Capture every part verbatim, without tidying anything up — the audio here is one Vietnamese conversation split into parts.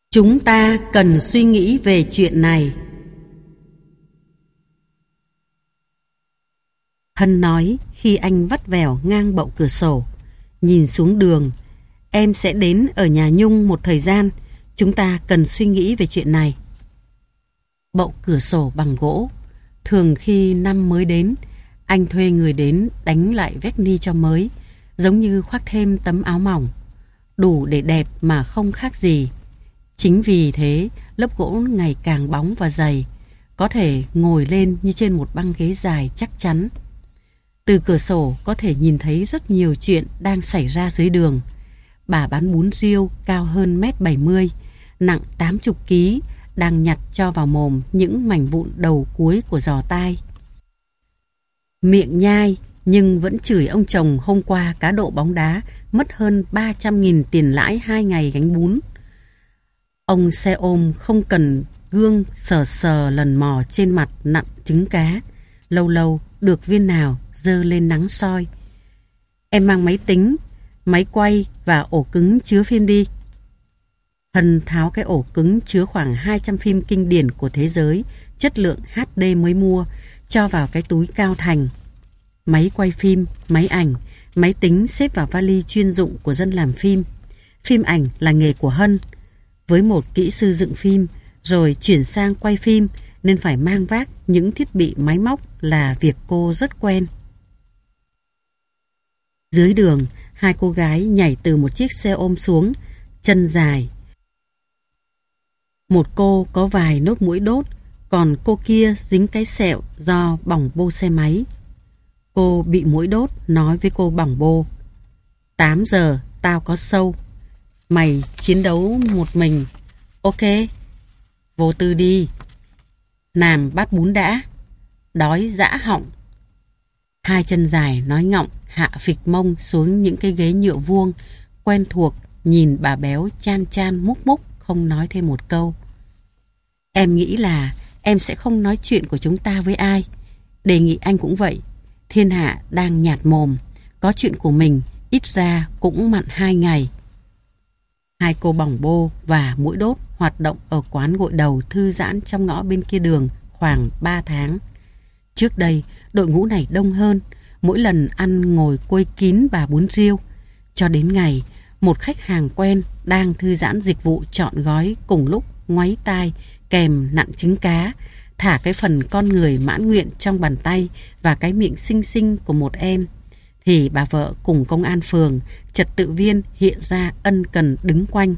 Chúng ta cần suy nghĩ về chuyện này. Hân nói khi anh vắt vẻo ngang bậu cửa sổ, nhìn xuống đường. Em sẽ đến ở nhà Nhung một thời gian. Chúng ta cần suy nghĩ về chuyện này. Bậu cửa sổ bằng gỗ. Thường khi năm mới đến, anh thuê người đến đánh lại vét ni cho mới, giống như khoác thêm tấm áo mỏng, đủ để đẹp mà không khác gì. Chính vì thế, lớp gỗ ngày càng bóng và dày, có thể ngồi lên như trên một băng ghế dài chắc chắn. Từ cửa sổ có thể nhìn thấy rất nhiều chuyện đang xảy ra dưới đường. Bà bán bún riêu cao hơn mét bảy mươi, nặng tám mươi ký, đang nhặt cho vào mồm những mảnh vụn đầu cuối của giò tai. Miệng nhai nhưng vẫn chửi ông chồng hôm qua cá độ bóng đá mất hơn ba trăm nghìn tiền lãi hai ngày gánh bún. Ông xe ôm không cần gương sờ sờ lần mò trên mặt nặn trứng cá, lâu lâu được viên nào dơ lên nắng soi. Em mang máy tính, máy quay và ổ cứng chứa phim đi. Hân tháo cái ổ cứng chứa khoảng hai trăm phim kinh điển của thế giới, chất lượng hát đê mới mua, cho vào cái túi cao thành. Máy quay phim, máy ảnh, máy tính xếp vào vali chuyên dụng của dân làm phim. Phim ảnh là nghề của Hân. Với một kỹ sư dựng phim, rồi chuyển sang quay phim, nên phải mang vác những thiết bị máy móc là việc cô rất quen. Dưới đường, hai cô gái nhảy từ một chiếc xe ôm xuống, chân dài. Một cô có vài nốt mũi đốt, còn cô kia dính cái sẹo do bỏng bô xe máy. Cô bị mũi đốt nói với cô bỏng bô: tám giờ tao có show. Mày chiến đấu một mình. Ok, vô tư đi. Làm bát bún đã. Đói dã họng. Hai chân dài nói ngọng hạ phịch mông xuống những cái ghế nhựa vuông quen thuộc, nhìn bà béo chan chan múc múc, không nói thêm một câu. Em nghĩ là em sẽ không nói chuyện của chúng ta với ai. Đề nghị anh cũng vậy. Thiên hạ đang nhạt mồm, có chuyện của mình ít ra cũng mặn hai ngày. Hai cô bỏng bô và mũi đốt hoạt động ở quán gội đầu thư giãn trong ngõ bên kia đường khoảng ba tháng. Trước đây, đội ngũ này đông hơn, mỗi lần ăn ngồi quây kín bà bún riêu. Cho đến ngày, một khách hàng quen đang thư giãn dịch vụ chọn gói cùng lúc ngoáy tai kèm nặn trứng cá, thả cái phần con người mãn nguyện trong bàn tay và cái miệng xinh xinh của một em, thì bà vợ cùng công an phường, trật tự viên hiện ra ân cần đứng quanh.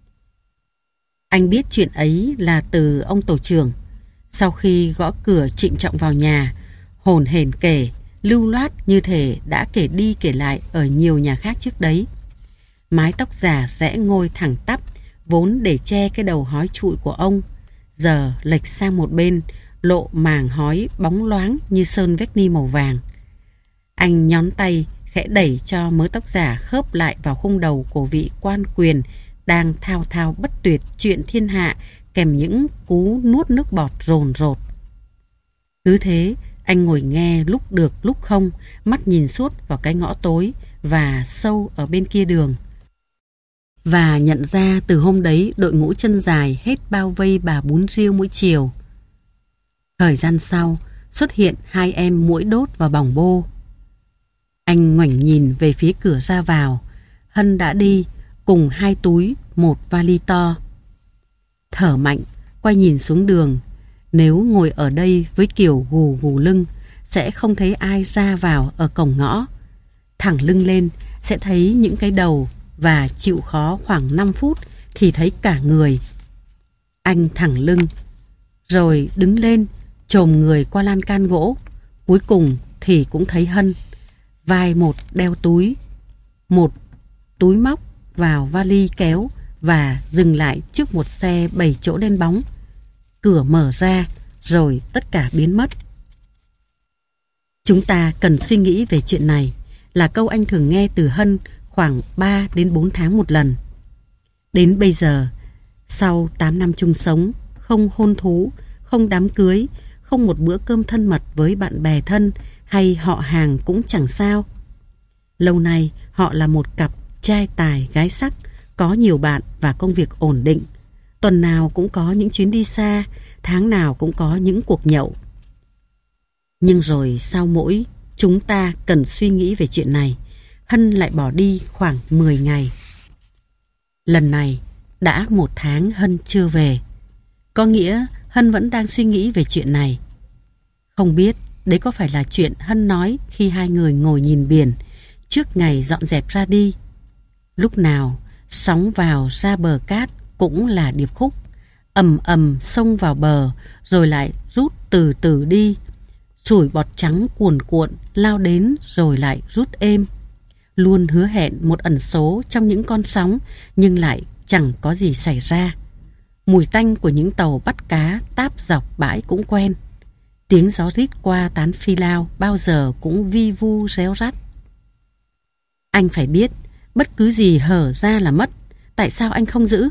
Anh biết chuyện ấy là từ ông tổ trưởng. Sau khi gõ cửa trịnh trọng vào nhà, hồn hển kể, lưu loát như thể đã kể đi kể lại ở nhiều nhà khác trước đấy. Mái tóc giả rẽ ngôi thẳng tắp, vốn để che cái đầu hói trụi của ông, giờ lệch sang một bên, lộ màng hói bóng loáng như sơn vét ni màu vàng. Anh nhón tay khẽ đẩy cho mớ tóc giả khớp lại vào khung đầu của vị quan quyền đang thao thao bất tuyệt chuyện thiên hạ, kèm những cú nuốt nước bọt rồn rột. Cứ thế, anh ngồi nghe lúc được lúc không, mắt nhìn suốt vào cái ngõ tối và sâu ở bên kia đường. Và nhận ra từ hôm đấy đội ngũ chân dài hết bao vây bà bún riêu mỗi chiều. Thời gian sau, xuất hiện hai em mũi đốt và bỏng bô. Anh ngoảnh nhìn về phía cửa ra vào. Hân đã đi, cùng hai túi, một vali to. Thở mạnh, quay nhìn xuống đường. Nếu ngồi ở đây với kiểu gù gù lưng, sẽ không thấy ai ra vào ở cổng ngõ. Thẳng lưng lên, sẽ thấy những cái đầu, và chịu khó khoảng năm phút thì thấy cả người. Anh thẳng lưng, rồi đứng lên, chồm người qua lan can gỗ. Cuối cùng thì cũng thấy Hân. Vai một đeo túi, một túi móc vào vali kéo và dừng lại trước một xe bảy chỗ đen bóng. Cửa mở ra, rồi tất cả biến mất. Chúng ta cần suy nghĩ về chuyện này, là câu anh thường nghe từ Hân khoảng ba đến bốn tháng một lần. Đến bây giờ, sau tám năm chung sống, không hôn thú, không đám cưới, không một bữa cơm thân mật với bạn bè thân hay họ hàng cũng chẳng sao. Lâu nay, họ là một cặp trai tài gái sắc, có nhiều bạn và công việc ổn định. Tuần nào cũng có những chuyến đi xa, tháng nào cũng có những cuộc nhậu. Nhưng rồi sau mỗi chúng ta cần suy nghĩ về chuyện này, Hân lại bỏ đi khoảng mười ngày. Lần này đã một tháng Hân chưa về. Có nghĩa Hân vẫn đang suy nghĩ về chuyện này. Không biết đấy có phải là chuyện Hân nói khi hai người ngồi nhìn biển trước ngày dọn dẹp ra đi. Lúc nào sóng vào ra bờ cát cũng là điệp khúc, ầm ầm xông vào bờ rồi lại rút từ từ đi. Sủi bọt trắng cuồn cuộn lao đến rồi lại rút êm. Luôn hứa hẹn một ẩn số trong những con sóng, nhưng lại chẳng có gì xảy ra. Mùi tanh của những tàu bắt cá táp dọc bãi cũng quen. Tiếng gió rít qua tán phi lao bao giờ cũng vi vu réo rắt. Anh phải biết, bất cứ gì hở ra là mất. Tại sao anh không giữ?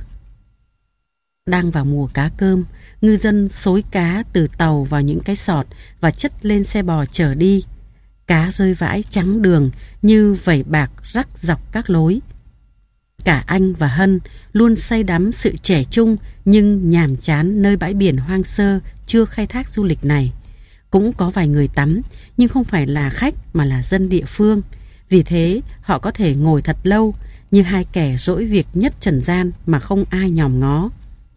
Đang vào mùa cá cơm, ngư dân xối cá từ tàu vào những cái sọt và chất lên xe bò chở đi. Cá rơi vãi trắng đường như vẩy bạc rắc dọc các lối. Cả anh và Hân luôn say đắm sự trẻ trung nhưng nhàm chán nơi bãi biển hoang sơ chưa khai thác du lịch này. Cũng có vài người tắm, nhưng không phải là khách mà là dân địa phương. Vì thế họ có thể ngồi thật lâu như hai kẻ rỗi việc nhất trần gian mà không ai nhòm ngó.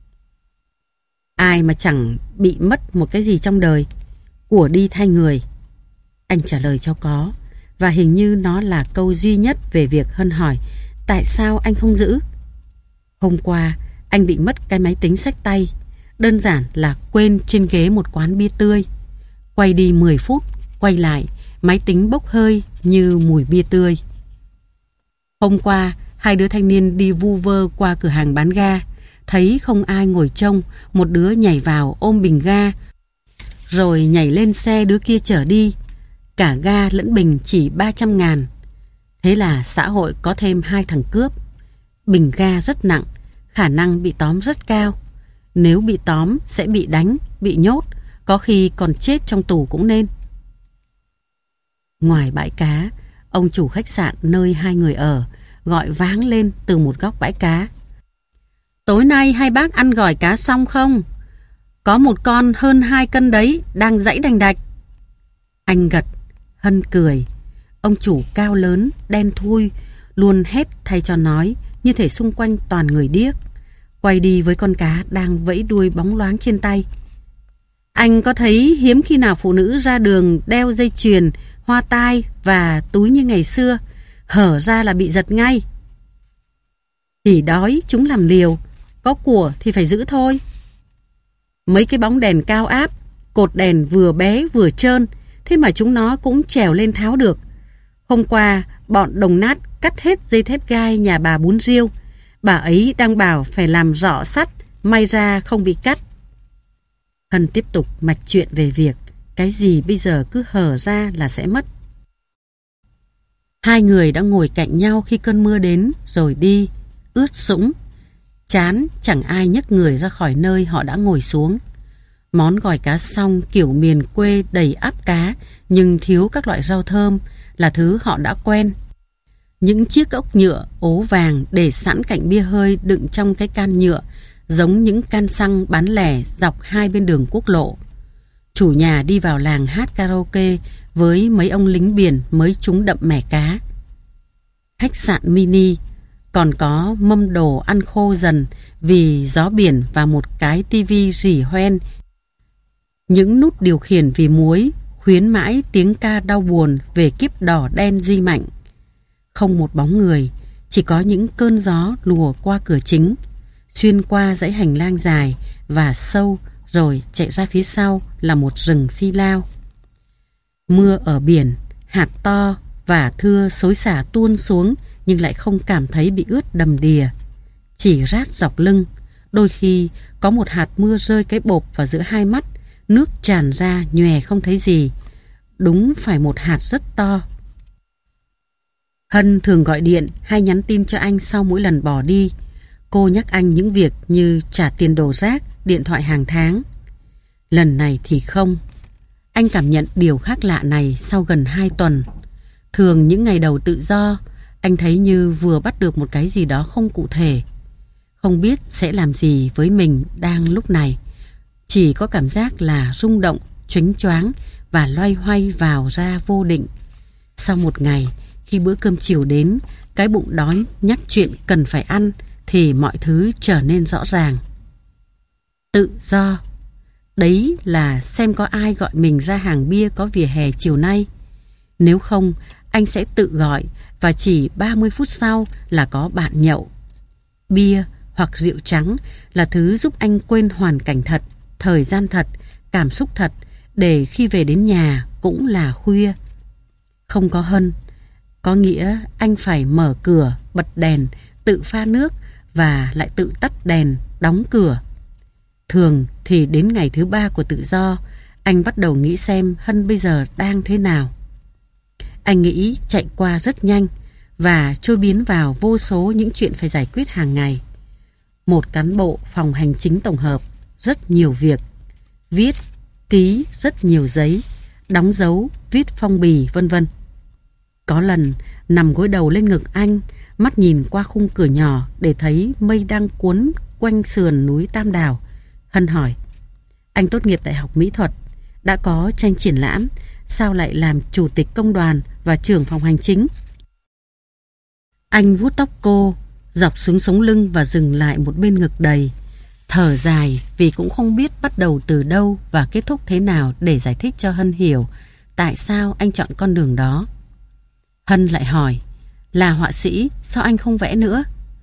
Ai mà chẳng bị mất một cái gì trong đời, của đi thay người. Anh trả lời cho có, và hình như nó là câu duy nhất về việc Hân hỏi tại sao anh không giữ. Hôm qua anh bị mất cái máy tính xách tay, đơn giản là quên trên ghế một quán bia tươi. Quay đi mười phút, quay lại, máy tính bốc hơi như mùi bia tươi. Hôm qua, hai đứa thanh niên đi vu vơ qua cửa hàng bán ga, thấy không ai ngồi trông, một đứa nhảy vào ôm bình ga, rồi nhảy lên xe đứa kia chở đi. Cả ga lẫn bình chỉ ba trăm ngàn. Thế là xã hội có thêm hai thằng cướp. Bình ga rất nặng, khả năng bị tóm rất cao. Nếu bị tóm sẽ bị đánh, bị nhốt, có khi còn chết trong tù cũng nên. Ngoài bãi cá, ông chủ khách sạn nơi hai người ở gọi váng lên từ một góc bãi cá: tối nay hai bác ăn gỏi cá xong không? Có một con hơn hai cân đấy, đang giãy đành đạch. Anh gật, Hân cười. Ông chủ cao lớn, đen thui, luôn hét thay cho nói, như thể xung quanh toàn người điếc. Quay đi với con cá đang vẫy đuôi bóng loáng trên tay: anh có thấy hiếm khi nào phụ nữ ra đường đeo dây chuyền, hoa tai và túi như ngày xưa, hở ra là bị giật ngay. Thì đói chúng làm liều, có của thì phải giữ thôi. Mấy cái bóng đèn cao áp, cột đèn vừa bé vừa trơn, thế mà chúng nó cũng trèo lên tháo được. Hôm qua bọn đồng nát cắt hết dây thép gai nhà bà Bún Riêu. Bà ấy đang bảo phải làm rọ sắt, may ra không bị cắt. Hân tiếp tục mạch chuyện về việc cái gì bây giờ cứ hở ra là sẽ mất. Hai người đã ngồi cạnh nhau khi cơn mưa đến rồi đi, ướt sũng. Chán chẳng ai nhấc người ra khỏi nơi họ đã ngồi xuống. Món gỏi cá xong kiểu miền quê đầy ắp cá nhưng thiếu các loại rau thơm là thứ họ đã quen. Những chiếc ốc nhựa ố vàng để sẵn cạnh bia hơi đựng trong cái can nhựa, giống những can xăng bán lẻ dọc hai bên đường quốc lộ. Chủ nhà đi vào làng hát karaoke với mấy ông lính biển mới trúng đậm mẻ cá. Khách sạn mini, còn có mâm đồ ăn khô dần vì gió biển và một cái tivi rỉ hoen. Những nút điều khiển vì muối khuyến mãi tiếng ca đau buồn về kiếp đỏ đen duy mạnh. Không một bóng người, chỉ có những cơn gió lùa qua cửa chính, xuyên qua dãy hành lang dài và sâu, rồi chạy ra phía sau là một rừng phi lao. Mưa ở biển, hạt to và thưa xối xả tuôn xuống nhưng lại không cảm thấy bị ướt đầm đìa, chỉ rát dọc lưng. Đôi khi có một hạt mưa rơi cái bộp vào giữa hai mắt, nước tràn ra nhòe không thấy gì. Đúng phải một hạt rất to. Hân thường gọi điện hay nhắn tin cho anh sau mỗi lần bỏ đi. Cô nhắc anh những việc như trả tiền đồ rác, điện thoại hàng tháng. Lần này thì không. Anh cảm nhận điều khác lạ này sau gần hai tuần. Thường những ngày đầu tự do, anh thấy như vừa bắt được một cái gì đó không cụ thể. Không biết sẽ làm gì với mình đang lúc này. Chỉ có cảm giác là rung động, choáng choáng và loay hoay vào ra vô định. Sau một ngày, khi bữa cơm chiều đến, cái bụng đói nhắc chuyện cần phải ăn thì mọi thứ trở nên rõ ràng. Tự do. Đấy là xem có ai gọi mình ra hàng bia có vỉa hè chiều nay. Nếu không, anh sẽ tự gọi và chỉ ba mươi phút sau là có bạn nhậu. Bia hoặc rượu trắng là thứ giúp anh quên hoàn cảnh thật, thời gian thật, cảm xúc thật, để khi về đến nhà cũng là khuya. Không có Hân, có nghĩa anh phải mở cửa, bật đèn, tự pha nước và lại tự tắt đèn, đóng cửa. Thường thì đến ngày thứ ba của tự do, anh bắt đầu nghĩ xem Hân bây giờ đang thế nào. Anh nghĩ chạy qua rất nhanh và trôi biến vào vô số những chuyện phải giải quyết hàng ngày. Một cán bộ phòng hành chính tổng hợp, rất nhiều việc, viết, ký rất nhiều giấy, đóng dấu, viết phong bì, vân vân. Có lần nằm gối đầu lên ngực anh, mắt nhìn qua khung cửa nhỏ để thấy mây đang cuốn quanh sườn núi Tam Đào. Hân hỏi: anh tốt nghiệp Đại học Mỹ thuật, đã có tranh triển lãm, sao lại làm chủ tịch công đoàn và trưởng phòng hành chính? Anh vuốt tóc cô, dọc xuống sống lưng và dừng lại một bên ngực đầy. Thở dài vì cũng không biết bắt đầu từ đâu và kết thúc thế nào để giải thích cho Hân hiểu tại sao anh chọn con đường đó. Hân lại hỏi: là họa sĩ, sao anh không vẽ nữa?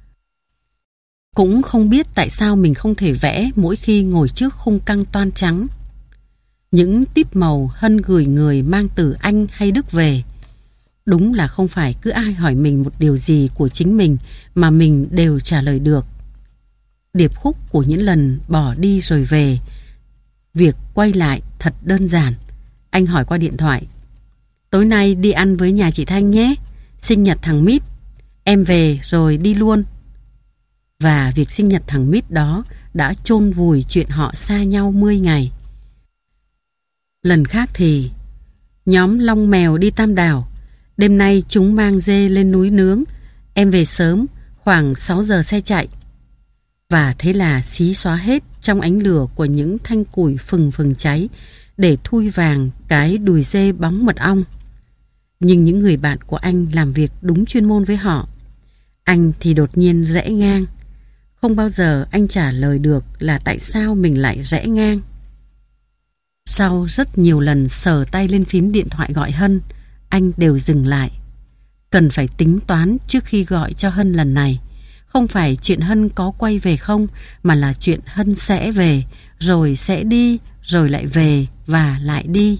Cũng không biết tại sao mình không thể vẽ mỗi khi ngồi trước khung căng toan trắng. Những típ màu Hân gửi người mang từ Anh hay Đức về. Đúng là không phải cứ ai hỏi mình một điều gì của chính mình mà mình đều trả lời được. Điệp khúc của những lần bỏ đi rồi về. Việc quay lại thật đơn giản. Anh hỏi qua điện thoại: tối nay đi ăn với nhà chị Thanh nhé, sinh nhật thằng Mít, em về rồi đi luôn. Và việc sinh nhật thằng Mít đó đã chôn vùi chuyện họ xa nhau mười ngày. Lần khác thì nhóm Long Mèo đi Tam Đảo, đêm nay chúng mang dê lên núi nướng, em về sớm, khoảng sáu giờ xe chạy. Và thế là xí xóa hết trong ánh lửa của những thanh củi phừng phừng cháy để thui vàng cái đùi dê bóng mật ong. Nhưng những người bạn của anh làm việc đúng chuyên môn với họ. Anh thì đột nhiên rẽ ngang. Không bao giờ anh trả lời được là tại sao mình lại rẽ ngang. Sau rất nhiều lần sờ tay lên phím điện thoại gọi Hân, anh đều dừng lại. Cần phải tính toán trước khi gọi cho Hân lần này. Không phải chuyện Hân có quay về không, mà là chuyện Hân sẽ về, rồi sẽ đi, rồi lại về và lại đi.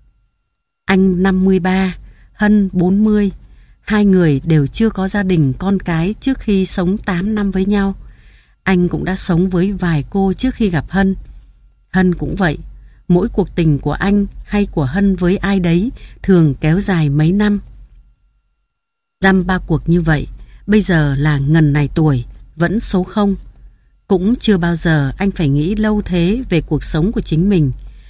Anh năm mươi ba, Hân bốn mươi. Hai người đều chưa có gia đình con cái trước khi sống tám năm với nhau. Anh cũng đã sống với vài cô trước khi gặp Hân. Hân cũng vậy. Mỗi cuộc tình của anh hay của Hân với ai đấy thường kéo dài mấy năm. Dăm ba cuộc như vậy, bây giờ là ngần này tuổi, vẫn số không. Cũng chưa bao giờ anh phải nghĩ lâu thế về cuộc sống của chính mình.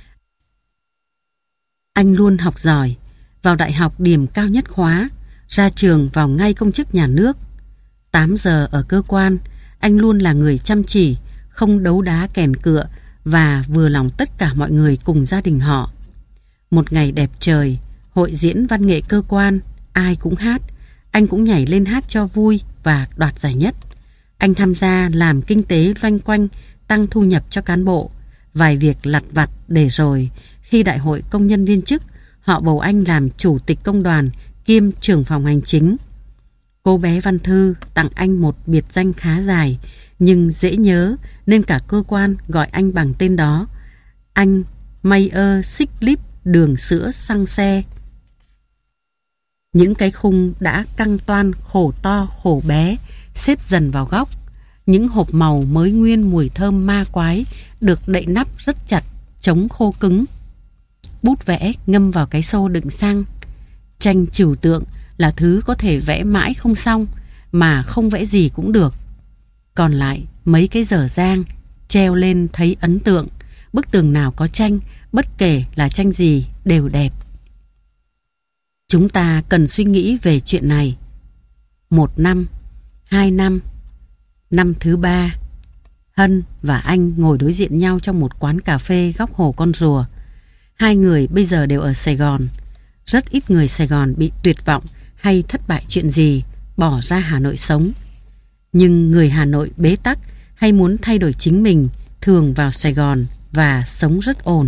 Anh luôn học giỏi, vào đại học điểm cao nhất khóa, ra trường vào ngay công chức nhà nước. tám giờ ở cơ quan, anh luôn là người chăm chỉ, không đấu đá kèn cựa và vừa lòng tất cả mọi người cùng gia đình họ. Một ngày đẹp trời, hội diễn văn nghệ cơ quan, ai cũng hát, anh cũng nhảy lên hát cho vui và đoạt giải nhất. Anh tham gia làm kinh tế loanh quanh, tăng thu nhập cho cán bộ, vài việc lặt vặt để rồi khi đại hội công nhân viên chức, họ bầu anh làm chủ tịch công đoàn kiêm trưởng phòng hành chính. Cô bé Văn Thư tặng anh một biệt danh khá dài nhưng dễ nhớ nên cả cơ quan gọi anh bằng tên đó: anh Mayer xích líp đường sữa xăng xe. Những cái khung đã căng toan khổ to khổ bé xếp dần vào góc. Những hộp màu mới nguyên mùi thơm ma quái được đậy nắp rất chặt, chống khô cứng. Bút vẽ ngâm vào cái xô đựng xăng. Tranh trừu tượng là thứ có thể vẽ mãi không xong, mà không vẽ gì cũng được. Còn lại mấy cái dở dang treo lên thấy ấn tượng. Bức tường nào có tranh, bất kể là tranh gì, đều đẹp. Chúng ta cần suy nghĩ về chuyện này. Một năm, hai năm, Năm thứ ba, Hân và anh ngồi đối diện nhau trong một quán cà phê góc hồ Con Rùa. Hai người bây giờ đều ở Sài Gòn. Rất ít người Sài Gòn bị tuyệt vọng hay thất bại chuyện gì bỏ ra Hà Nội sống. Nhưng người Hà Nội bế tắc hay muốn thay đổi chính mình thường vào Sài Gòn và sống rất ổn.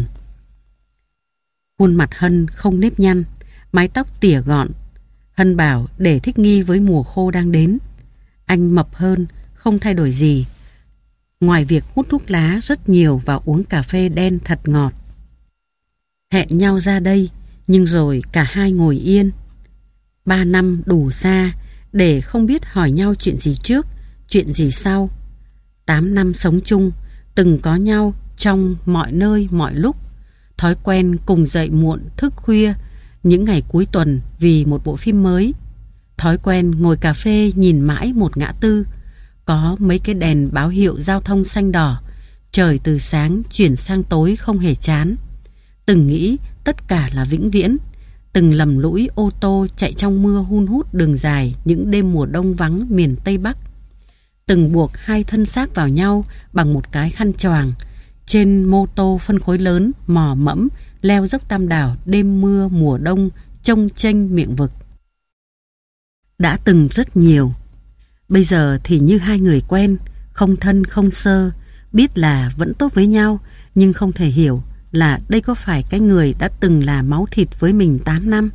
Khuôn mặt Hân không nếp nhăn, mái tóc tỉa gọn. Hân bảo để thích nghi với mùa khô đang đến. Anh mập hơn, không thay đổi gì, ngoài việc hút thuốc lá rất nhiều và uống cà phê đen thật ngọt. Hẹn nhau ra đây, nhưng rồi cả hai ngồi yên. Ba năm đủ xa để không biết hỏi nhau chuyện gì trước, chuyện gì sau. Tám năm sống chung, từng có nhau trong mọi nơi mọi lúc. Thói quen cùng dậy muộn thức khuya những ngày cuối tuần vì một bộ phim mới. Thói quen ngồi cà phê nhìn mãi một ngã tư, có mấy cái đèn báo hiệu giao thông xanh đỏ, trời từ sáng chuyển sang tối không hề chán. Từng nghĩ tất cả là vĩnh viễn, từng lầm lũi ô tô chạy trong mưa hun hút đường dài những đêm mùa đông vắng miền Tây Bắc. Từng buộc hai thân xác vào nhau bằng một cái khăn choàng, trên mô tô phân khối lớn mò mẫm leo dốc Tam Đảo đêm mưa mùa đông trông chênh miệng vực. Đã từng rất nhiều. Bây giờ thì như hai người quen, không thân không sơ, biết là vẫn tốt với nhau, nhưng không thể hiểu là đây có phải cái người đã từng là máu thịt với mình tám năm.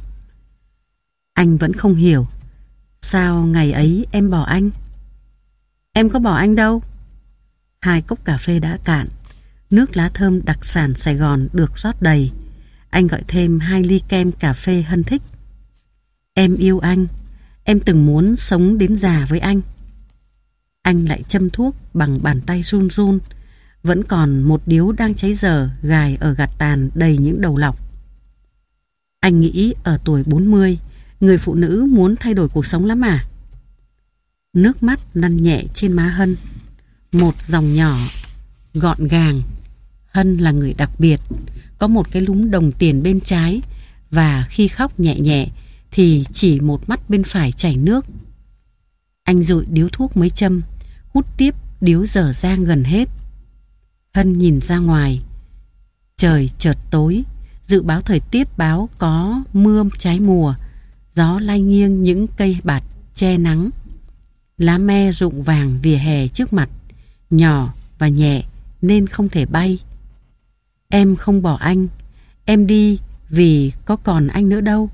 Anh vẫn không hiểu. Sao ngày ấy em bỏ anh? Em có bỏ anh đâu. Hai cốc cà phê đã cạn, nước lá thơm đặc sản Sài Gòn được rót đầy. Anh gọi thêm hai ly kem cà phê Hân thích. Em yêu anh, em từng muốn sống đến già với anh. Anh lại châm thuốc bằng bàn tay run run. Vẫn còn một điếu đang cháy dở gài ở gạt tàn đầy những đầu lọc. Anh nghĩ ở tuổi bốn mươi, người phụ nữ muốn thay đổi cuộc sống lắm à? Nước mắt lăn nhẹ trên má Hân. Một dòng nhỏ, gọn gàng. Hân là người đặc biệt, có một cái lúm đồng tiền bên trái, và khi khóc nhẹ nhẹ thì chỉ một mắt bên phải chảy nước. Anh dụi điếu thuốc mấy châm, hút tiếp điếu dở dang gần hết. Hân nhìn ra ngoài. Trời chợt tối, dự báo thời tiết báo có mưa trái mùa, gió lay nghiêng những cây bạt che nắng. Lá me rụng vàng vỉa hè trước mặt, nhỏ và nhẹ nên không thể bay. Em không bỏ anh, em đi vì có còn anh nữa đâu.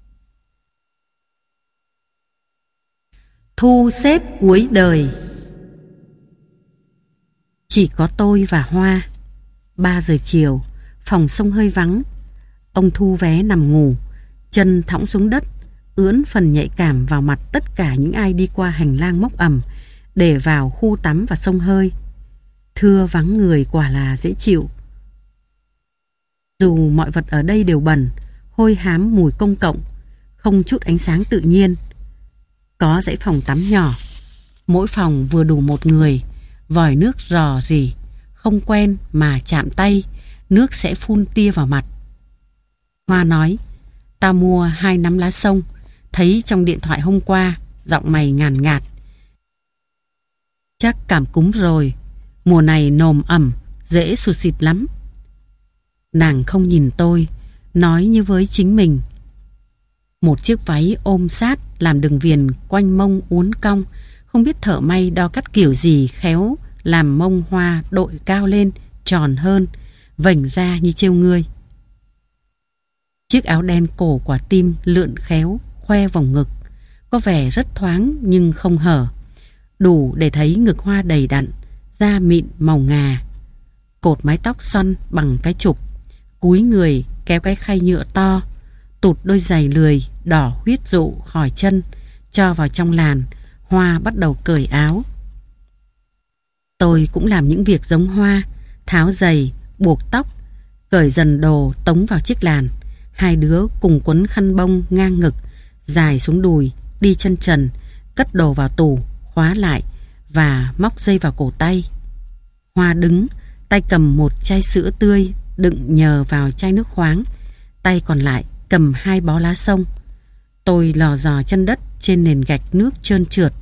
Thu xếp cuối đời. Chỉ có tôi và Hoa. Ba giờ chiều, phòng sông hơi vắng. Ông thu vé nằm ngủ, chân thõng xuống đất, ướn phần nhạy cảm vào mặt tất cả những ai đi qua hành lang mốc ẩm để vào khu tắm và sông hơi. Thưa vắng người quả là dễ chịu. Dù mọi vật ở đây đều bẩn, hôi hám mùi công cộng, không chút ánh sáng tự nhiên. Có dãy phòng tắm nhỏ, mỗi phòng vừa đủ một người, vòi nước rò rỉ, không quen mà chạm tay, nước sẽ phun tia vào mặt. Hoa nói, tao mua hai nắm lá sông, thấy trong điện thoại hôm qua, giọng mày ngàn ngạt. Chắc cảm cúm rồi, mùa này nồm ẩm, dễ sụt xịt lắm. Nàng không nhìn tôi, nói như với chính mình. Một chiếc váy ôm sát làm đường viền quanh mông uốn cong, không biết thợ may đo cắt kiểu gì khéo làm mông Hoa đội cao lên, tròn hơn, vành ra như trêu ngươi. Chiếc áo đen cổ quả tim lượn khéo, khoe vòng ngực, có vẻ rất thoáng nhưng không hở, đủ để thấy ngực Hoa đầy đặn, da mịn màu ngà. Cột mái tóc xoăn bằng cái chụp, cúi người kéo cái khay nhựa to, tụt đôi giày lười đỏ huyết dụ khỏi chân, cho vào trong làn. Hoa bắt đầu cởi áo. Tôi cũng làm những việc giống Hoa, tháo giày, buộc tóc, cởi dần đồ tống vào chiếc làn. Hai đứa cùng quấn khăn bông ngang ngực, dài xuống đùi, đi chân trần, cất đồ vào tủ, khóa lại và móc dây vào cổ tay. Hoa đứng, tay cầm một chai sữa tươi đựng nhờ vào chai nước khoáng, tay còn lại cầm hai bó lá sông. Tôi lò dò chân đất trên nền gạch nước trơn trượt,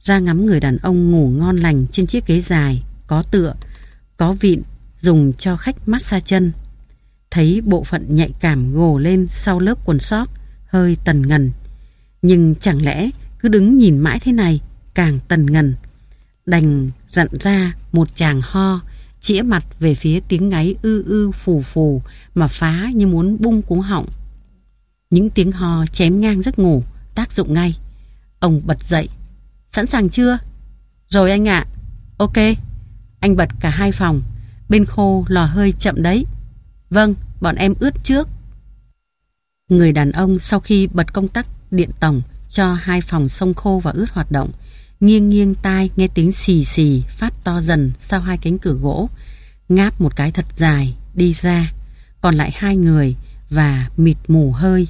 ra ngắm người đàn ông ngủ ngon lành trên chiếc ghế dài, có tựa, có vịn, dùng cho khách massage chân. Thấy bộ phận nhạy cảm gồ lên sau lớp quần sóc, hơi tần ngần. Nhưng chẳng lẽ cứ đứng nhìn mãi thế này, càng tần ngần. Đành dặn ra một chàng ho, chĩa mặt về phía tiếng ngáy ư ư phù phù mà phá như muốn bung cuống họng. Những tiếng ho chém ngang giấc ngủ, tác dụng ngay. Ông bật dậy. Sẵn sàng chưa? Rồi anh ạ. Ok. Anh bật cả hai phòng. Bên khô lò hơi chậm đấy. Vâng, bọn em ướt trước. Người đàn ông sau khi bật công tắc điện tổng cho hai phòng xông khô và ướt hoạt động, nghiêng nghiêng tai nghe tiếng xì xì phát to dần sau hai cánh cửa gỗ, ngáp một cái thật dài, đi ra. Còn lại hai người và mịt mù hơi.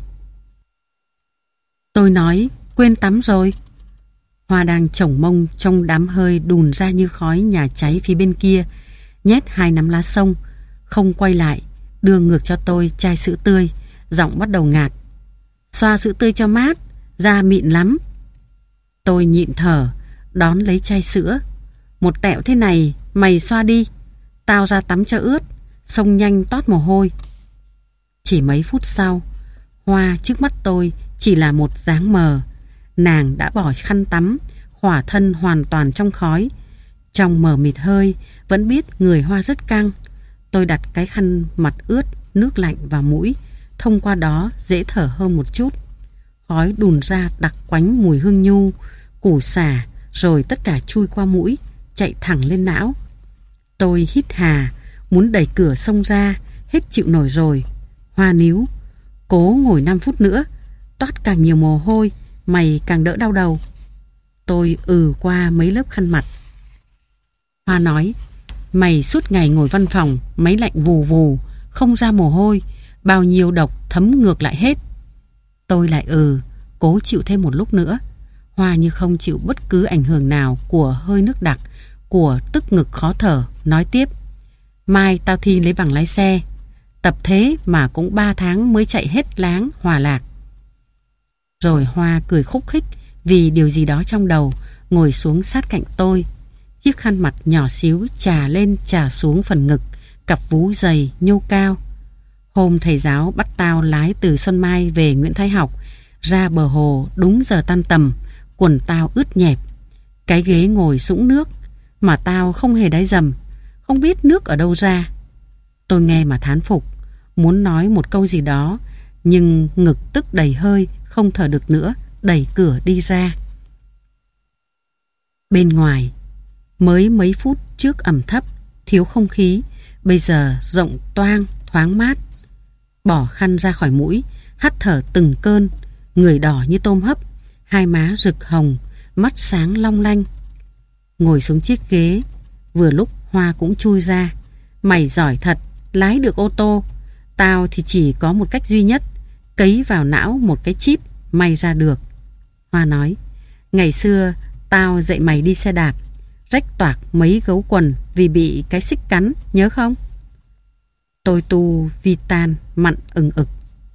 Tôi nói, quên tắm rồi. Hoa đang chổng mông trong đám hơi đùn ra như khói nhà cháy phía bên kia, nhét hai nắm lá sông, không quay lại, đưa ngược cho tôi chai sữa tươi, giọng bắt đầu ngạt. Xoa sữa tươi cho mát, da mịn lắm. Tôi nhịn thở, đón lấy chai sữa. Một tẹo thế này, mày xoa đi. Tao ra tắm cho ướt, xông nhanh toát mồ hôi. Chỉ mấy phút sau, Hoa trước mắt tôi chỉ là một dáng mờ. Nàng đã bỏ khăn tắm, khỏa thân hoàn toàn trong khói. Trong mờ mịt hơi, vẫn biết người Hoa rất căng. Tôi đặt cái khăn mặt ướt, nước lạnh vào mũi, thông qua đó dễ thở hơn một chút. Khói đùn ra đặc quánh mùi hương nhu, củ xả, rồi tất cả chui qua mũi, chạy thẳng lên não. Tôi hít hà, muốn đẩy cửa xông ra, hết chịu nổi rồi. Hoa níu, cố ngồi năm phút nữa, toát càng nhiều mồ hôi, mày càng đỡ đau đầu. Tôi ừ qua mấy lớp khăn mặt. Hoa nói, mày suốt ngày ngồi văn phòng, máy lạnh vù vù, không ra mồ hôi, bao nhiêu độc thấm ngược lại hết. Tôi lại ừ, cố chịu thêm một lúc nữa. Hoa như không chịu bất cứ ảnh hưởng nào của hơi nước đặc, của tức ngực khó thở, nói tiếp. Mai tao thi lấy bằng lái xe. Tập thế mà cũng ba tháng mới chạy hết Láng, Hòa Lạc. Rồi Hoa cười khúc khích vì điều gì đó trong đầu, ngồi xuống sát cạnh tôi. Chiếc khăn mặt nhỏ xíu chà lên chà xuống phần ngực, cặp vú dày, nhô cao. Hôm thầy giáo bắt tao lái từ Xuân Mai về Nguyễn Thái Học, ra bờ hồ đúng giờ tan tầm, quần tao ướt nhẹp. Cái ghế ngồi sũng nước, mà tao không hề đáy dầm, không biết nước ở đâu ra. Tôi nghe mà thán phục, muốn nói một câu gì đó, nhưng ngực tức đầy hơi, không thở được nữa, đẩy cửa đi ra. Bên ngoài, mới mấy phút trước ẩm thấp, thiếu không khí, bây giờ rộng toang, thoáng mát. Bỏ khăn ra khỏi mũi, hắt thở từng cơn, người đỏ như tôm hấp, hai má rực hồng, mắt sáng long lanh. Ngồi xuống chiếc ghế, vừa lúc Hoa cũng chui ra. Mày giỏi thật, lái được ô tô. Tao thì chỉ có một cách duy nhất, cấy vào não một cái chip, may ra được. Hoa nói, ngày xưa tao dạy mày đi xe đạp, rách toạc mấy gấu quần vì bị cái xích cắn, nhớ không? Tôi tu Vitan mặn ừng ực.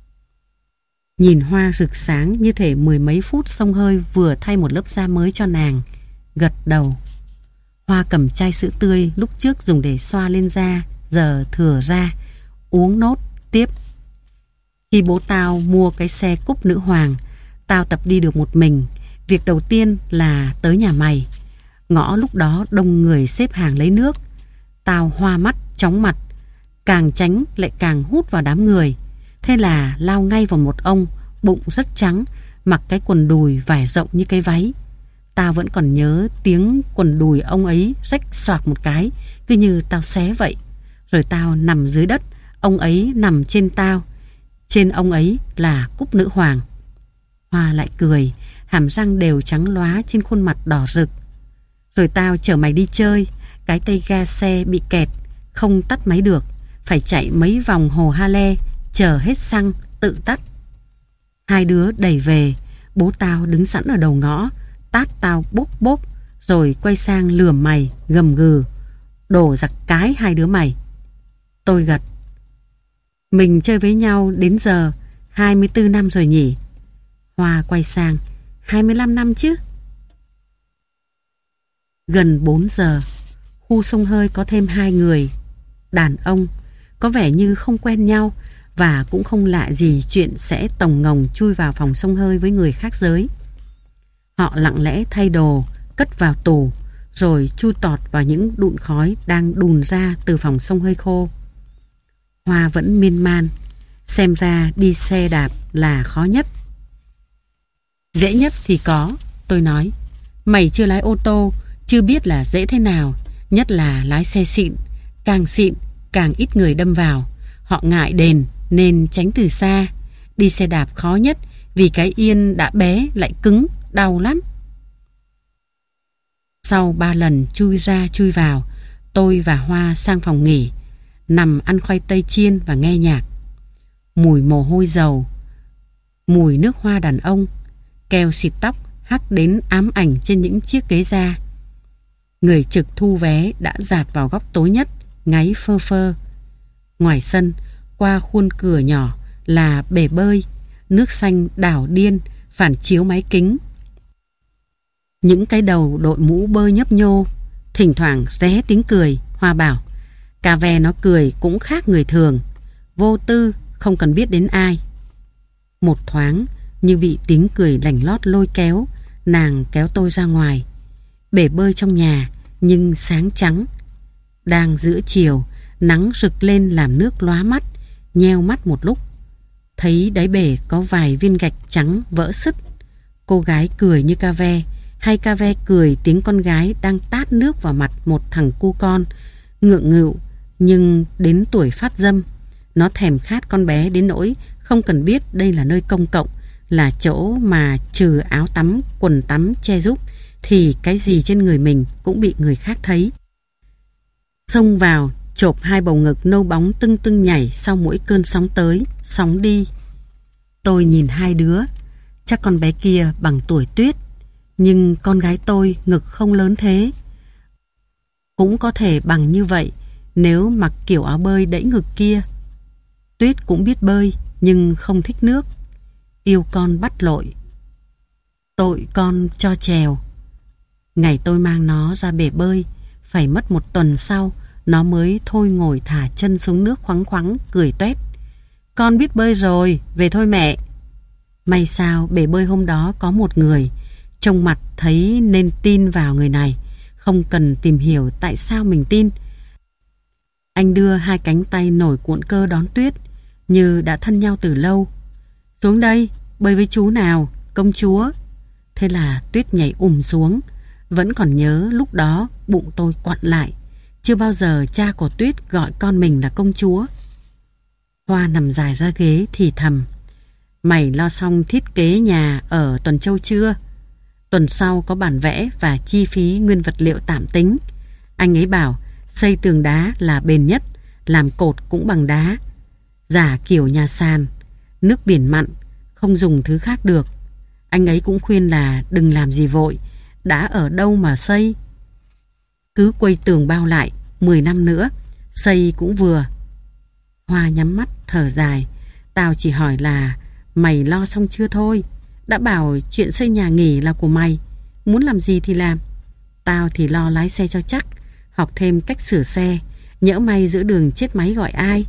Nhìn Hoa rực sáng như thể mười mấy phút xông hơi vừa thay một lớp da mới cho nàng, gật đầu. Hoa cầm chai sữa tươi lúc trước dùng để xoa lên da, giờ thừa ra, uống nốt tiếp. Khi bố tao mua cái xe cúp nữ hoàng, tao tập đi được một mình. Việc đầu tiên là tới nhà mày. Ngõ lúc đó đông người xếp hàng lấy nước. Tao hoa mắt, chóng mặt, càng tránh lại càng hút vào đám người. Thế là lao ngay vào một ông, bụng rất trắng, mặc cái quần đùi vải rộng như cái váy. Tao vẫn còn nhớ tiếng quần đùi ông ấy rách xoạc một cái, cứ như tao xé vậy. Rồi tao nằm dưới đất, ông ấy nằm trên tao. Trên ông ấy là cúp nữ hoàng. Hoa lại cười, hàm răng đều trắng lóa trên khuôn mặt đỏ rực. Rồi tao chở mày đi chơi, cái tay ga xe bị kẹt, không tắt máy được, phải chạy mấy vòng hồ Ha Le, chờ hết xăng, tự tắt. Hai đứa đẩy về, bố tao đứng sẵn ở đầu ngõ, tát tao bốp bốp, rồi quay sang lườm mày, gầm gừ. Đồ giặc cái hai đứa mày. Tôi gật. Mình chơi với nhau đến giờ hai mươi tư năm rồi nhỉ? Hoa quay sang, hai mươi lăm năm chứ? Gần bốn giờ, khu xông hơi có thêm hai người đàn ông, có vẻ như không quen nhau và cũng không lạ gì chuyện sẽ tồng ngồng chui vào phòng xông hơi với người khác giới. Họ lặng lẽ thay đồ, cất vào tủ, rồi chui tọt vào những đụn khói đang đùn ra từ phòng xông hơi khô. Hoa vẫn miên man, xem ra đi xe đạp là khó nhất. Dễ nhất thì có, tôi nói. Mày chưa lái ô tô, chưa biết là dễ thế nào, nhất là lái xe xịn. Càng xịn, càng ít người đâm vào. Họ ngại đền nên tránh từ xa. Đi xe đạp khó nhất vì cái yên đã bé lại cứng, đau lắm. Sau ba lần chui ra chui vào, tôi và Hoa sang phòng nghỉ, nằm ăn khoai tây chiên và nghe nhạc. Mùi mồ hôi dầu, mùi nước hoa đàn ông, keo xịt tóc hắc đến ám ảnh trên những chiếc ghế da. Người trực thu vé đã dạt vào góc tối nhất, ngáy phơ phơ. Ngoài sân, qua khuôn cửa nhỏ là bể bơi, nước xanh đảo điên phản chiếu máy kính. Những cái đầu đội mũ bơi nhấp nhô, thỉnh thoảng ré tiếng cười. Hoa bảo, cà ve nó cười cũng khác người thường, vô tư, không cần biết đến ai. Một thoáng, như bị tiếng cười lảnh lót lôi kéo, nàng kéo tôi ra ngoài. Bể bơi trong nhà, nhưng sáng trắng. Đang giữa chiều, nắng rực lên làm nước lóa mắt, nheo mắt một lúc. Thấy đáy bể có vài viên gạch trắng vỡ sứt. Cô gái cười như cà ve, hay cà ve cười tiếng con gái đang tát nước vào mặt một thằng cu con, ngượng nghịu nhưng đến tuổi phát dâm. Nó thèm khát con bé đến nỗi không cần biết đây là nơi công cộng, là chỗ mà trừ áo tắm, quần tắm che giúp thì cái gì trên người mình cũng bị người khác thấy. Xông vào, chộp hai bầu ngực nâu bóng tưng tưng nhảy sau mỗi cơn sóng tới, sóng đi. Tôi nhìn hai đứa, chắc con bé kia bằng tuổi Tuyết, nhưng con gái tôi ngực không lớn thế. Cũng có thể bằng như vậy nếu mặc kiểu áo bơi đẫy ngực kia. Tuyết cũng biết bơi nhưng không thích nước. Yêu con bắt lội, tội con cho chèo. Ngày tôi mang nó ra bể bơi, phải mất một tuần sau nó mới thôi ngồi thả chân xuống nước khoắng khoắng, cười toét. Con biết bơi rồi, về thôi mẹ. May sao bể bơi hôm đó có một người, trông mặt thấy nên tin vào người này, không cần tìm hiểu tại sao mình tin. Anh đưa hai cánh tay nổi cuộn cơ đón Tuyết, như đã thân nhau từ lâu. Xuống đây, bơi với chú nào, công chúa. Thế là Tuyết nhảy ùm xuống. Vẫn còn nhớ lúc đó bụng tôi quặn lại. Chưa bao giờ cha của Tuyết gọi con mình là công chúa. Hoa nằm dài ra ghế thì thầm. Mày lo xong thiết kế nhà ở Tuần Châu chưa? Tuần sau có bản vẽ và chi phí nguyên vật liệu tạm tính. Anh ấy bảo xây tường đá là bền nhất, làm cột cũng bằng đá. Giả kiểu nhà sàn, nước biển mặn, không dùng thứ khác được. Anh ấy cũng khuyên là đừng làm gì vội, đã ở đâu mà xây. Cứ quây tường bao lại, mười năm nữa, xây cũng vừa. Hoa nhắm mắt thở dài. Tao chỉ hỏi là mày lo xong chưa thôi. Đã bảo chuyện xây nhà nghỉ là của mày, muốn làm gì thì làm. Tao thì lo lái xe cho chắc, học thêm cách sửa xe, nhỡ may giữa đường chết máy gọi ai.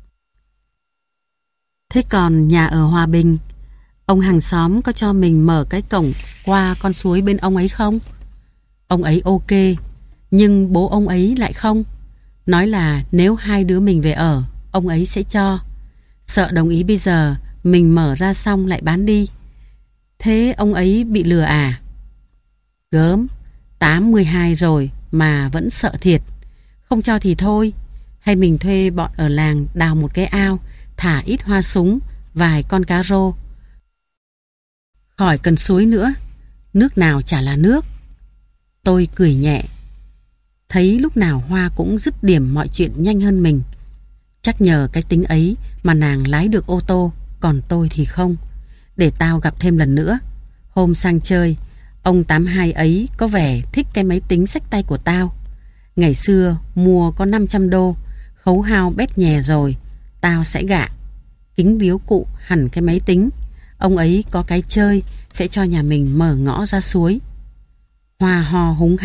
Thế còn nhà ở Hòa Bình, ông hàng xóm có cho mình mở cái cổng qua con suối bên ông ấy không? Ông ấy ok, nhưng bố ông ấy lại không. Nói là nếu hai đứa mình về ở, ông ấy sẽ cho. Sợ đồng ý bây giờ mình mở ra xong lại bán đi. Thế ông ấy bị lừa à? Gớm, tám mươi hai rồi mà vẫn sợ thiệt. Không cho thì thôi, hay mình thuê bọn ở làng đào một cái ao, thả ít hoa súng, vài con cá rô. Khỏi cần suối nữa, nước nào chả là nước. Tôi cười nhẹ. Thấy lúc nào Hoa cũng dứt điểm mọi chuyện nhanh hơn mình. Chắc nhờ cái tính ấy mà nàng lái được ô tô, còn tôi thì không. Để tao gặp thêm lần nữa. Hôm sang chơi, ông tám hai ấy có vẻ thích cái máy tính xách tay của tao. Ngày xưa mua có năm trăm đô, khấu hao bét nhè rồi, tao sẽ gạ. Kính biếu cụ hẳn cái máy tính. Ông ấy có cái chơi sẽ cho nhà mình mở ngõ ra suối. Hoa ho húng hắng.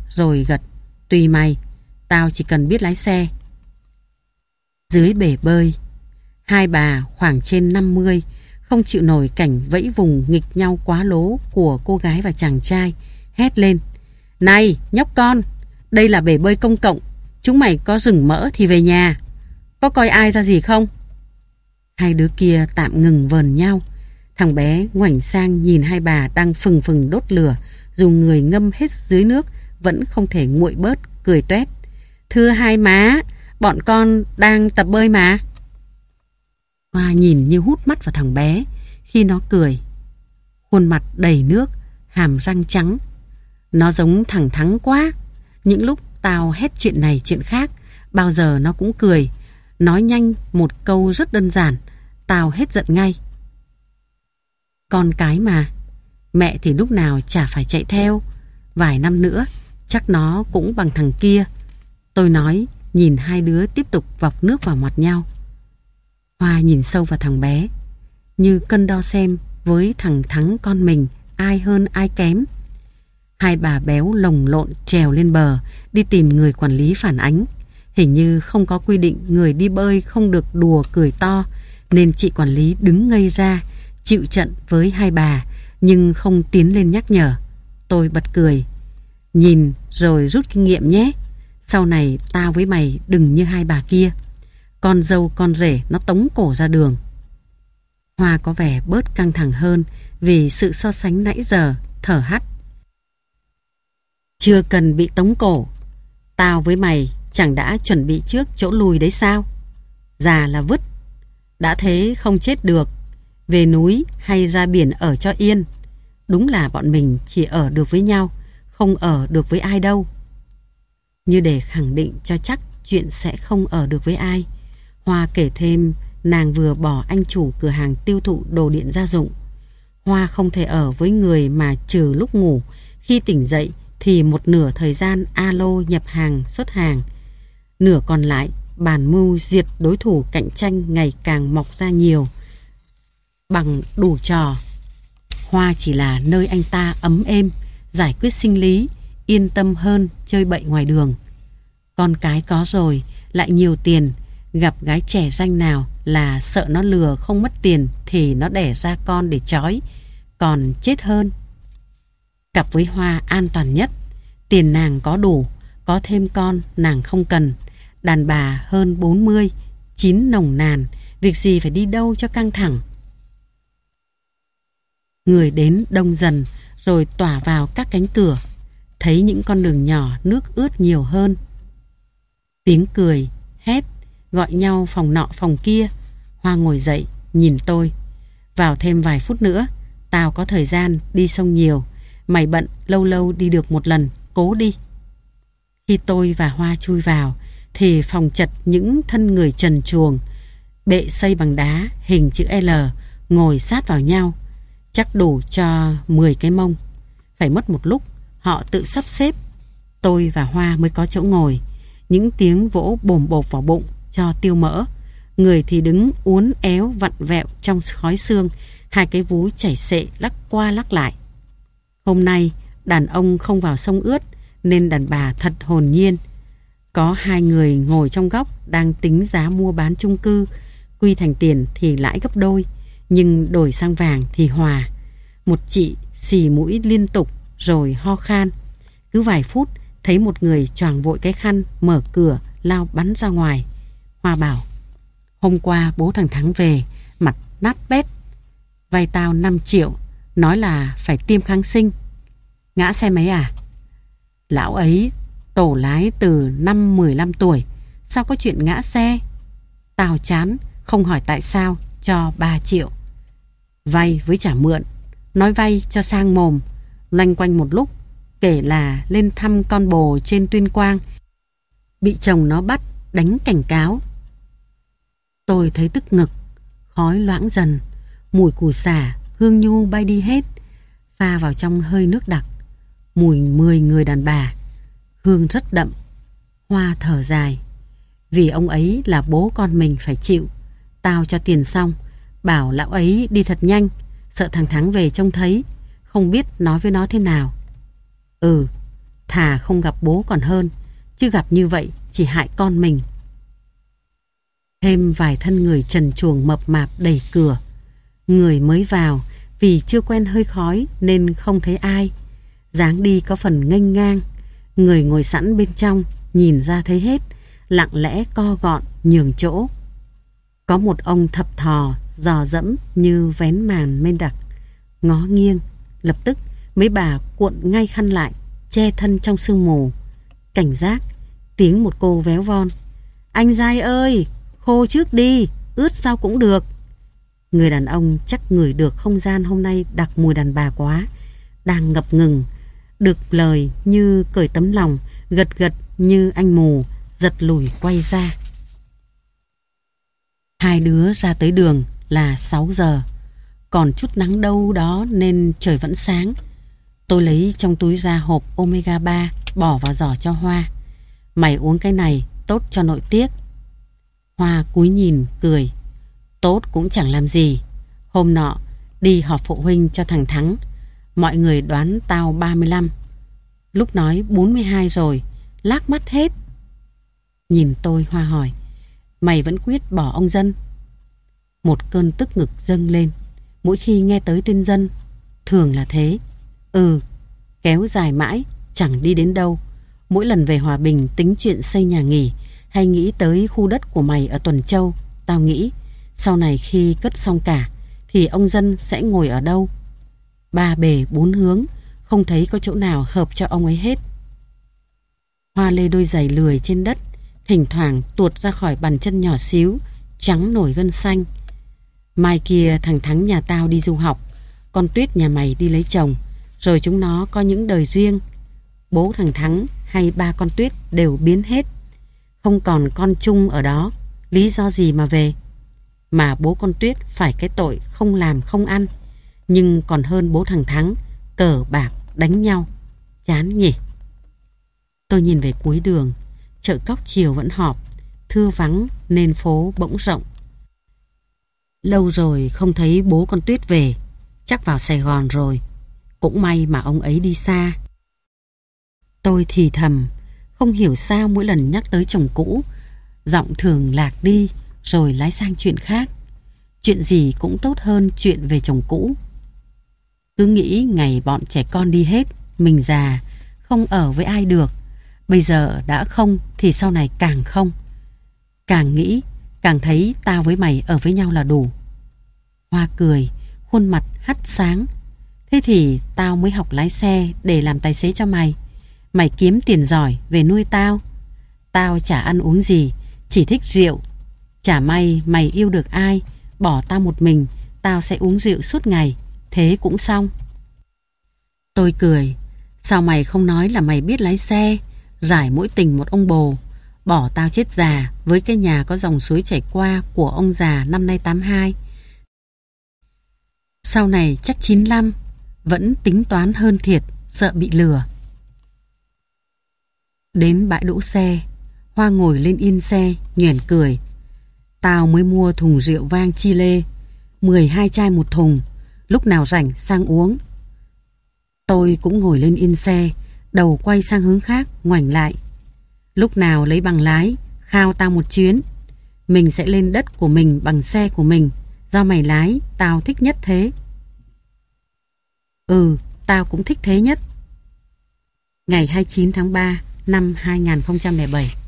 rồi gật. Tùy mày, tao chỉ cần biết lái xe. Dưới bể bơi, hai bà khoảng trên năm mươi không chịu nổi cảnh vẫy vùng nghịch nhau quá lố của cô gái và chàng trai, hét lên: Này nhóc con, đây là bể bơi công cộng, chúng mày có rừng mỡ thì về nhà. Có coi ai ra gì không? Hai đứa kia tạm ngừng vờn nhau. Thằng bé ngoảnh sang nhìn hai bà đang phừng phừng đốt lửa, dù người ngâm hết dưới nước vẫn không thể nguội bớt, cười toét: Thưa hai má, bọn con đang tập bơi mà. Hoa nhìn như hút mắt vào thằng bé khi nó cười. Khuôn mặt đầy nước, hàm răng trắng. Nó giống thằng Thắng quá. Những lúc tao hét chuyện này chuyện khác, bao giờ nó cũng cười. Nói nhanh một câu rất đơn giản, tao hết giận ngay. Con cái mà, mẹ thì lúc nào chả phải chạy theo. Vài năm nữa chắc nó cũng bằng thằng kia, tôi nói, nhìn hai đứa tiếp tục vọc nước vào mặt nhau. Hoa nhìn sâu vào thằng bé, như cân đo xem với thằng Thắng con mình ai hơn ai kém. Hai bà béo lồng lộn trèo lên bờ đi tìm người quản lý phản ánh. Hình như không có quy định người đi bơi không được đùa cười to, nên chị quản lý đứng ngây ra chịu trận với hai bà, nhưng không tiến lên nhắc nhở. Tôi bật cười: Nhìn rồi rút kinh nghiệm nhé. Sau này tao với mày đừng như hai bà kia. Con dâu con rể nó tống cổ ra đường. Hoa có vẻ bớt căng thẳng hơn vì sự so sánh nãy giờ, thở hắt. Chưa cần bị tống cổ. Tao với mày chẳng đã chuẩn bị trước chỗ lùi đấy sao? Già là vứt. Đã thế không chết được, về núi hay ra biển ở cho yên. Đúng là bọn mình chỉ ở được với nhau, không ở được với ai đâu. Như để khẳng định cho chắc chuyện sẽ không ở được với ai, Hoa kể thêm nàng vừa bỏ anh chủ cửa hàng tiêu thụ đồ điện gia dụng. Hoa không thể ở với người mà trừ lúc ngủ, khi tỉnh dậy thì một nửa thời gian alo nhập hàng xuất hàng, nửa còn lại bàn mưu diệt đối thủ cạnh tranh ngày càng mọc ra nhiều bằng đủ trò. Hoa chỉ là nơi anh ta ấm êm, giải quyết sinh lý, yên tâm hơn chơi bậy ngoài đường. Con cái có rồi, lại nhiều tiền, gặp gái trẻ danh nào là sợ nó lừa không mất tiền thì nó đẻ ra con để trói, còn chết hơn. Cặp với Hoa an toàn nhất, tiền nàng có đủ, có thêm con nàng không cần. Đàn bà hơn bốn mươi, chín nồng nàn, việc gì phải đi đâu cho căng thẳng. Người đến đông dần rồi tỏa vào các cánh cửa, thấy những con đường nhỏ nước ướt nhiều hơn. Tiếng cười, hét, gọi nhau phòng nọ phòng kia. Hoa ngồi dậy, nhìn tôi: Vào thêm vài phút nữa, tao có thời gian đi sông nhiều. Mày bận lâu lâu đi được một lần, cố đi. Khi tôi và Hoa chui vào thì phòng chật những thân người trần truồng, bệ xây bằng đá hình chữ L, ngồi sát vào nhau, chắc đủ cho mười cái mông. Phải mất một lúc họ tự sắp xếp, tôi và Hoa mới có chỗ ngồi. Những tiếng vỗ bồm bộp vào bụng cho tiêu mỡ. Người thì đứng uốn éo vặn vẹo trong khói xương, hai cái vú chảy xệ lắc qua lắc lại. Hôm nay đàn ông không vào sông ướt nên đàn bà thật hồn nhiên. Có hai người ngồi trong góc đang tính giá mua bán chung cư, quy thành tiền thì lãi gấp đôi, nhưng đổi sang vàng thì hòa. Một chị xì mũi liên tục rồi ho khan. Cứ vài phút thấy một người choàng vội cái khăn, mở cửa lao bắn ra ngoài. Hoa bảo: Hôm qua bố thằng Thắng về, mặt nát bét, vay tao năm triệu, nói là phải tiêm kháng sinh. Ngã xe máy à? Lão ấy tổ lái từ năm mười lăm tuổi, sao có chuyện ngã xe? Tao chán, không hỏi tại sao, cho ba triệu. Vay với trả mượn, nói vay cho sang mồm, loanh quanh một lúc, kể là lên thăm con bồ trên Tuyên Quang, bị chồng nó bắt đánh cảnh cáo. Tôi thấy tức ngực, khói loãng dần, mùi củ sả, hương nhu bay đi hết, pha vào trong hơi nước đặc, mùi mười người đàn bà, hương rất đậm. Hoa thở dài: Vì ông ấy là bố con mình phải chịu. Tao cho tiền xong, bảo lão ấy đi thật nhanh, sợ thằng Thắng về trông thấy, không biết nói với nó thế nào. Ừ, Thà không gặp bố còn hơn, chứ gặp như vậy chỉ hại con mình. Thêm vài thân người trần truồng mập mạp đẩy cửa. Người mới vào vì chưa quen hơi khói nên không thấy ai. Dáng đi có phần nghênh ngang. Người ngồi sẵn bên trong nhìn ra thấy hết, lặng lẽ co gọn nhường chỗ. Có một ông thập thò dò dẫm như vén màn mên đặc, ngó nghiêng. Lập tức mấy bà cuộn ngay khăn lại, che thân trong sương mù. Cảnh giác, tiếng một cô véo von: "Anh Giai ơi, khô trước đi, ướt sau cũng được." Người đàn ông chắc ngửi được không gian hôm nay đặc mùi đàn bà quá, đang ngập ngừng. Được lời như cởi tấm lòng, gật gật như anh mù, giật lùi quay ra. Hai đứa ra tới đường là sáu giờ. Còn chút nắng đâu đó nên trời vẫn sáng. Tôi lấy trong túi ra hộp omega ba bỏ vào giỏ cho Hoa. "Mày uống cái này tốt cho nội tiết." Hoa cúi nhìn cười: "Tốt cũng chẳng làm gì. Hôm nọ đi họp phụ huynh cho thằng Thắng, mọi người đoán tao ba mươi lăm. Lúc nói bốn mươi hai rồi, lác mắt hết." Nhìn tôi, Hoa hỏi: "Mày vẫn quyết bỏ ông Dân?" Một cơn tức ngực dâng lên mỗi khi nghe tới tên Dân. Thường là thế. Ừ, kéo dài mãi chẳng đi đến đâu. Mỗi lần về Hòa Bình tính chuyện xây nhà nghỉ hay nghĩ tới khu đất của mày ở Tuần Châu, tao nghĩ sau này khi cất xong cả thì ông Dân sẽ ngồi ở đâu? Ba bề bốn hướng, không thấy có chỗ nào hợp cho ông ấy hết. Hoa lê đôi giày lười trên đất, thỉnh thoảng tuột ra khỏi bàn chân nhỏ xíu, trắng nổi gân xanh. Mai kia thằng Thắng nhà tao đi du học, con Tuyết nhà mày đi lấy chồng, rồi chúng nó có những đời riêng. Bố thằng Thắng hay ba con Tuyết đều biến hết, không còn con chung ở đó. Lý do gì mà về? Mà bố con Tuyết phải cái tội không làm không ăn, nhưng còn hơn bố thằng Thắng, cờ bạc đánh nhau. Chán nhỉ. Tôi nhìn về cuối đường. Chợ cóc chiều vẫn họp, thưa vắng nên phố bỗng rộng. Lâu rồi không thấy bố con Tuyết về, chắc vào Sài Gòn rồi. Cũng may mà ông ấy đi xa. Tôi thì thầm, không hiểu sao mỗi lần nhắc tới chồng cũ, giọng thường lạc đi rồi lái sang chuyện khác. Chuyện gì cũng tốt hơn chuyện về chồng cũ. Cứ nghĩ ngày bọn trẻ con đi hết, mình già, không ở với ai được. Bây giờ đã không thì sau này càng không. Càng nghĩ, càng thấy tao với mày ở với nhau là đủ. Hoa cười, khuôn mặt hắt sáng. Thế thì tao mới học lái xe để làm tài xế cho mày. Mày kiếm tiền giỏi về nuôi tao. Tao chả ăn uống gì, chỉ thích rượu. Chả may mày yêu được ai, bỏ tao một mình, tao sẽ uống rượu suốt ngày. Thế cũng xong. Tôi cười. Sao mày không nói là mày biết lái xe, giải mỗi tình một ông bồ, bỏ tao chết già với cái nhà có dòng suối chảy qua của ông già năm nay tám mươi hai. Sau này chắc chín mươi lăm, vẫn tính toán hơn thiệt, sợ bị lừa. Đến bãi đỗ xe, Hoa ngồi lên yên xe, nhoẻn cười. Tao mới mua thùng rượu vang Chile, mười hai chai một thùng, lúc nào rảnh sang uống. Tôi cũng ngồi lên yên xe, đầu quay sang hướng khác, ngoảnh lại. Lúc nào lấy bằng lái, khao tao một chuyến. Mình sẽ lên đất của mình bằng xe của mình, do mày lái, tao thích nhất thế. Ừ, tao cũng thích thế nhất. Ngày hai mươi chín tháng ba năm hai nghìn không trăm lẻ bảy.